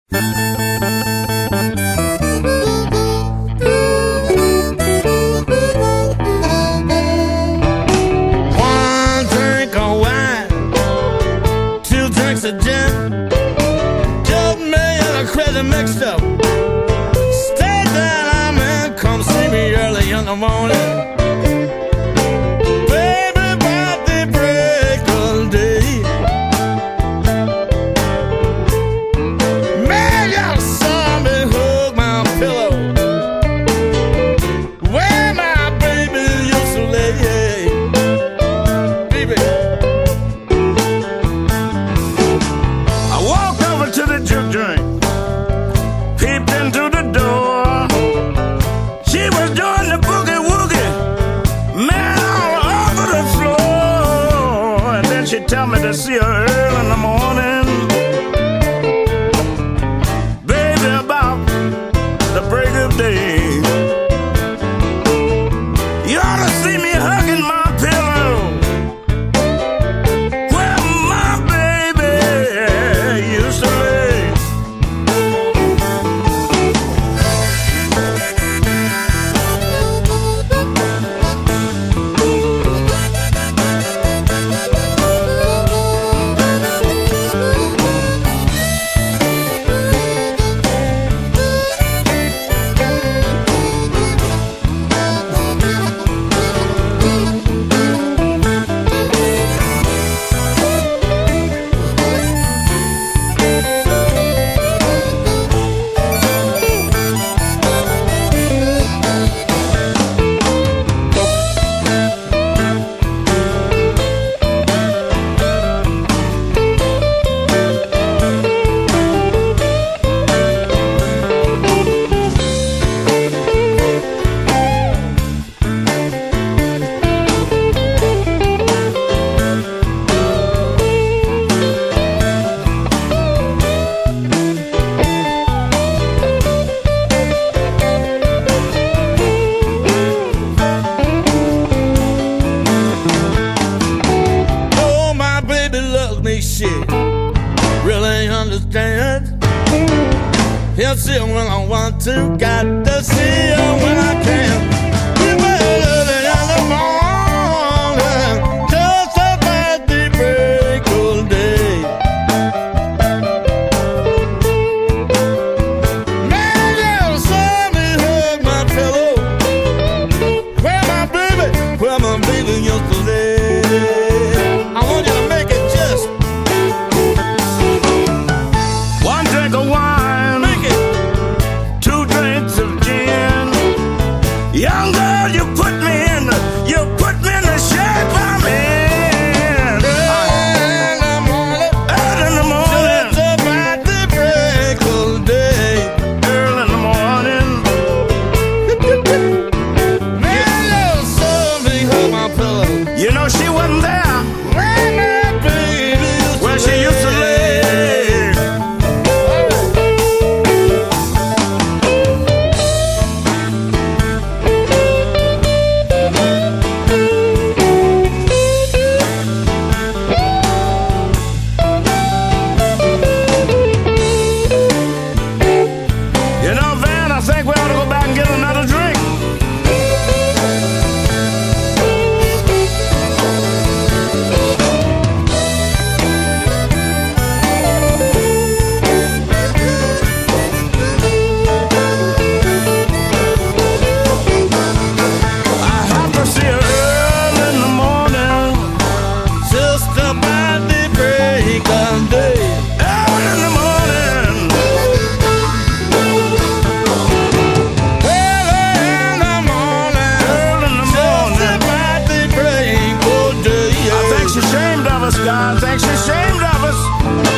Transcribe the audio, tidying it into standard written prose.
One drink of wine, two drinks of gin, just me and a crazy mixed up. Stay down, I'm in, come see me early in the morning. Tell me to see her early in the morning, baby, about the break of day. You ought to see me hugging my pillow where my baby used to lay. Shit, really understand. He'll see her when I want to, got to see her when I can. You better in the morning, just about the break of day. Man, you saw me hug my pillow, where my baby used to lay. I want you to make it just young girl, you put me in the shape I'm in. Early in the morning, just about the break of day. Early in the morning, man, little something hurt my pillow. You know she wasn't there where she used to lay. God thinks she's ashamed of us.